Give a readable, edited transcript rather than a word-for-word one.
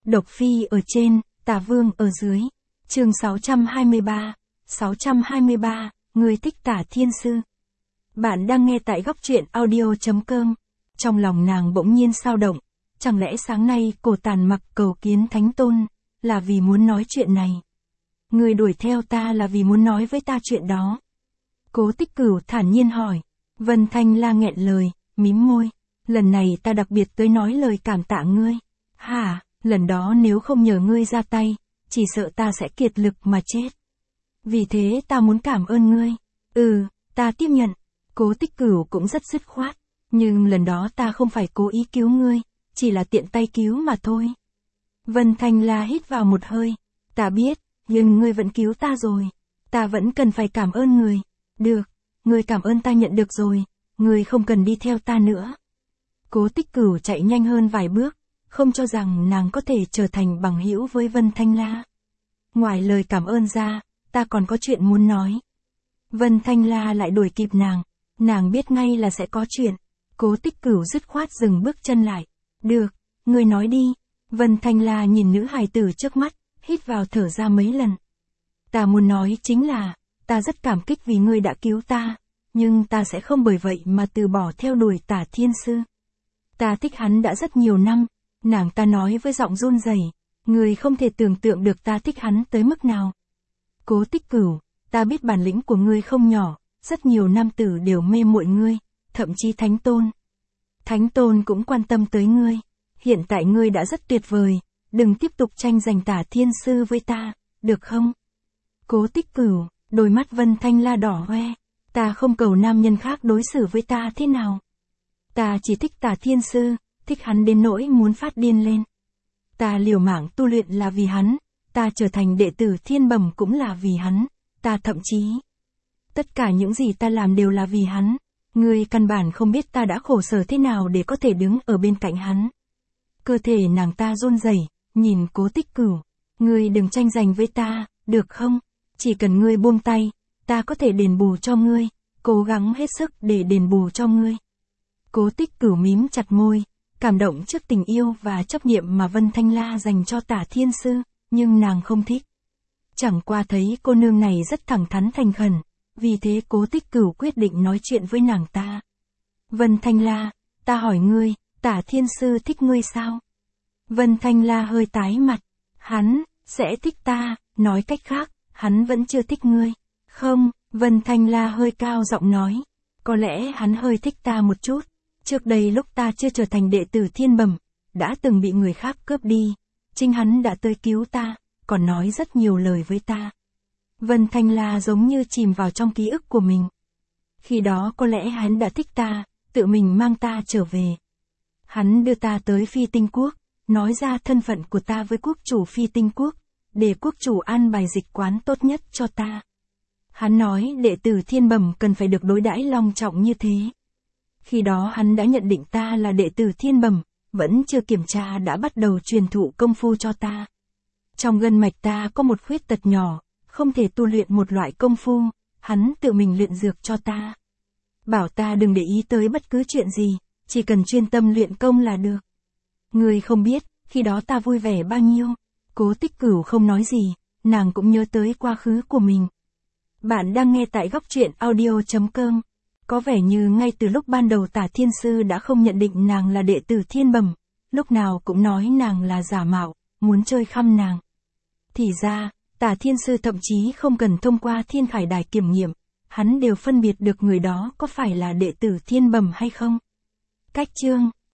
Độc Phi ở trên, Tà Vương ở dưới. Chương 623, người thích Tả Thiên Sư. Bạn đang nghe tại góc truyện audio.com. Trong lòng nàng bỗng nhiên xao động, chẳng lẽ sáng nay cổ Tàn Mặc cầu kiến Thánh Tôn, là vì muốn nói chuyện này. Người đuổi theo ta là vì muốn nói với ta chuyện đó. Cố Tích Cửu thản nhiên hỏi. Vân Thanh La nghẹn lời, mím môi. Lần này ta đặc biệt tới nói lời cảm tạ ngươi. Hả, lần đó nếu không nhờ ngươi ra tay, chỉ sợ ta sẽ kiệt lực mà chết. Vì thế ta muốn cảm ơn ngươi. Ta tiếp nhận. Cố Tích Cửu cũng rất dứt khoát. Nhưng lần đó ta không phải cố ý cứu ngươi, chỉ là tiện tay cứu mà thôi. Vân Thanh La hít vào một hơi. Ta biết, nhưng ngươi vẫn cứu ta rồi. Ta vẫn cần phải cảm ơn ngươi. Được, ngươi cảm ơn ta nhận được rồi. Ngươi không cần đi theo ta nữa. Cố Tích Cửu chạy nhanh hơn vài bước, không cho rằng nàng có thể trở thành bằng hữu với Vân Thanh La. Ngoài lời cảm ơn ra, ta còn có chuyện muốn nói. Vân Thanh La lại đuổi kịp nàng biết ngay là sẽ có chuyện. Cố Tích Cửu dứt khoát dừng bước chân lại. Được, ngươi nói đi. Vân Thanh La nhìn nữ hài tử trước mắt, hít vào thở ra mấy lần. Ta muốn nói chính là, ta rất cảm kích vì ngươi đã cứu ta, nhưng ta sẽ không bởi vậy mà từ bỏ theo đuổi Tả Thiên Sư. Ta thích hắn đã rất nhiều năm, nàng ta nói với giọng run rẩy, ngươi không thể tưởng tượng được ta thích hắn tới mức nào. Cố Tích Cửu, ta biết bản lĩnh của ngươi không nhỏ, rất nhiều nam tử đều mê muội ngươi, thậm chí Thánh Tôn. Thánh Tôn cũng quan tâm tới ngươi, hiện tại ngươi đã rất tuyệt vời, đừng tiếp tục tranh giành Tả Thiên Sư với ta, được không? Cố Tích Cửu, đôi mắt Vân Thanh La đỏ hoe, ta không cầu nam nhân khác đối xử với ta thế nào. Ta chỉ thích Tả Thiên Sư, thích hắn đến nỗi muốn phát điên lên. Ta liều mạng tu luyện là vì hắn, ta trở thành đệ tử Thiên Bẩm cũng là vì hắn, ta thậm chí. Tất cả những gì ta làm đều là vì hắn, ngươi căn bản không biết ta đã khổ sở thế nào để có thể đứng ở bên cạnh hắn. Cơ thể nàng ta run rẩy, nhìn Cố Tích Cửu, ngươi đừng tranh giành với ta, được không? Chỉ cần ngươi buông tay, ta có thể đền bù cho ngươi, cố gắng hết sức để đền bù cho ngươi. Cố Tích Cửu mím chặt môi, cảm động trước tình yêu và chấp niệm mà Vân Thanh La dành cho Tả Thiên Sư, nhưng nàng không thích. Chẳng qua thấy cô nương này rất thẳng thắn thành khẩn, vì thế Cố Tích Cửu quyết định nói chuyện với nàng ta. Vân Thanh La, ta hỏi ngươi, Tả Thiên Sư thích ngươi sao? Vân Thanh La hơi tái mặt, hắn sẽ thích ta, nói cách khác, hắn vẫn chưa thích ngươi. Không, Vân Thanh La hơi cao giọng nói, có lẽ hắn hơi thích ta một chút. Trước đây lúc ta chưa trở thành đệ tử Thiên Bẩm, đã từng bị người khác cướp đi, chính hắn đã tới cứu ta, còn nói rất nhiều lời với ta. Vân Thanh La giống như chìm vào trong ký ức của mình. Khi đó có lẽ hắn đã thích ta, tự mình mang ta trở về. Hắn đưa ta tới Phi Tinh Quốc, nói ra thân phận của ta với quốc chủ Phi Tinh Quốc, để quốc chủ an bài dịch quán tốt nhất cho ta. Hắn nói đệ tử Thiên Bẩm cần phải được đối đãi long trọng như thế. Khi đó hắn đã nhận định ta là đệ tử Thiên Bẩm, vẫn chưa kiểm tra đã bắt đầu truyền thụ công phu cho ta. Trong gân mạch ta có một khuyết tật nhỏ, không thể tu luyện một loại công phu, hắn tự mình luyện dược cho ta. Bảo ta đừng để ý tới bất cứ chuyện gì, chỉ cần chuyên tâm luyện công là được. Ngươi không biết, khi đó ta vui vẻ bao nhiêu. Cố Tích Cửu không nói gì, nàng cũng nhớ tới quá khứ của mình. Bạn đang nghe tại góc truyện audio.com. Có vẻ như ngay từ lúc ban đầu Tả Thiên Sư đã không nhận định nàng là đệ tử Thiên Bẩm, lúc nào cũng nói nàng là giả mạo, muốn chơi khăm nàng. Thì ra, Tả Thiên Sư thậm chí không cần thông qua Thiên Khải Đài kiểm nghiệm, hắn đều phân biệt được người đó có phải là đệ tử Thiên Bẩm hay không. Cách chương